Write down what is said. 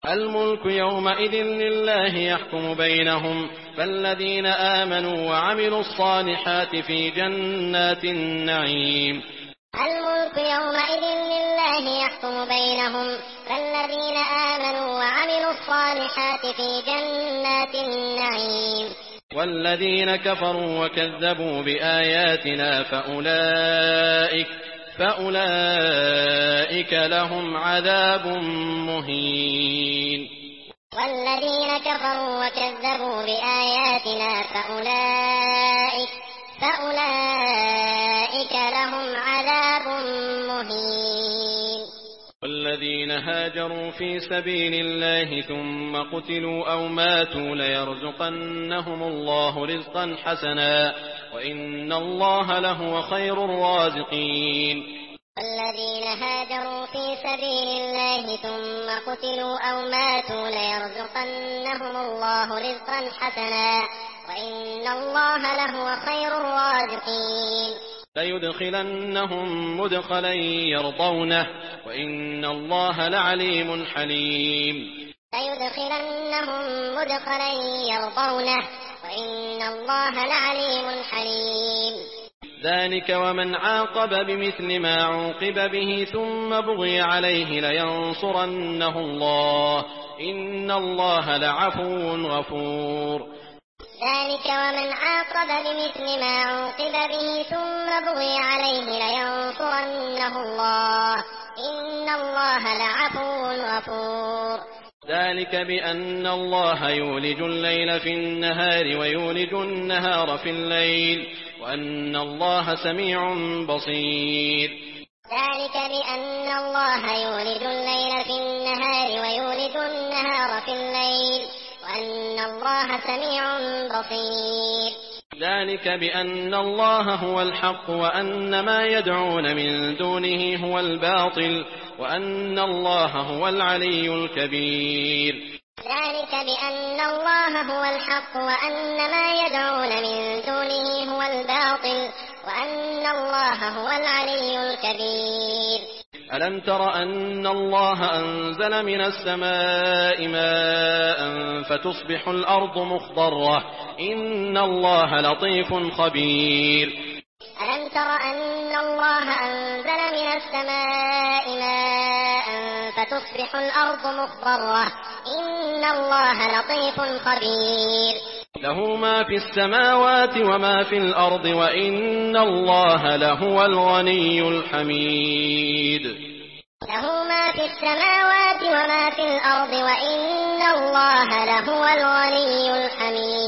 الملك يومئذ لله يحكم بينهم فالذين آمنوا وعملوا الصالحات في جنات النعيم. الملك يومئذ لله يحكم بينهم فالذين آمنوا وعملوا الصالحات في جنات النعيم. والذين كفروا وكذبوا بآياتنا فأولئك لهم عذاب مهين. والذين كفروا وكذبوا بآياتنا فأولئك لهم عذاب مهين. والذين هاجروا في سبيل الله ثم قتلوا أو ماتوا ليرزقنهم الله رزقا حسنا وإن الله لهو خير الرازقين. والذين هاجروا في سبيل الله ثم قتلوا أو ماتوا ليرزقنهم الله رزقا حسنا وإن الله لهو خير الرازقين. ليدخلنهم مدخلا يرضونه وإن الله لعليم حليم. ليدخلنهم مدخلا يرضونه وإن الله لعليم حليم. ذلك ومن عاقب بمثل ما عوقب به ثم بغي عليه لينصرنه الله إن الله لعفو غفور. ذلك ومن عاقب بمثل ما عوقب به ثم بغي عليه لينصرنه الله إن الله لعفو غفور. ذلك بأن الله يولج الليل في النهار ويولج النهار في الليل وأن الله سميع بصير. ذلك بأن الله يولج الليل في النهار ويولج النهار في الليل وأن الله سميع بصير. ذلك بأن الله هو الحق وأن ما يدعون من دونه هو الباطل وأن الله هو العلي الكبير. ذلك بأن الله هو الحق وأن ما يدعون من دونه هو الباطل وأن الله هو العلي الكبير. ألم تر أن الله أنزل من السماء ماء فتصبح الأرض مخضرة إن الله لطيف خبير. ألم تر أن الله أنزل من السماء ماء فتصبح الأرض مخضرة إن الله لطيف خبير. له ما في السماوات وما في الأرض وإن الله لهو الغني الحميد. له ما في السماوات وما في الأرض وإن الله لهو الغني الحميد.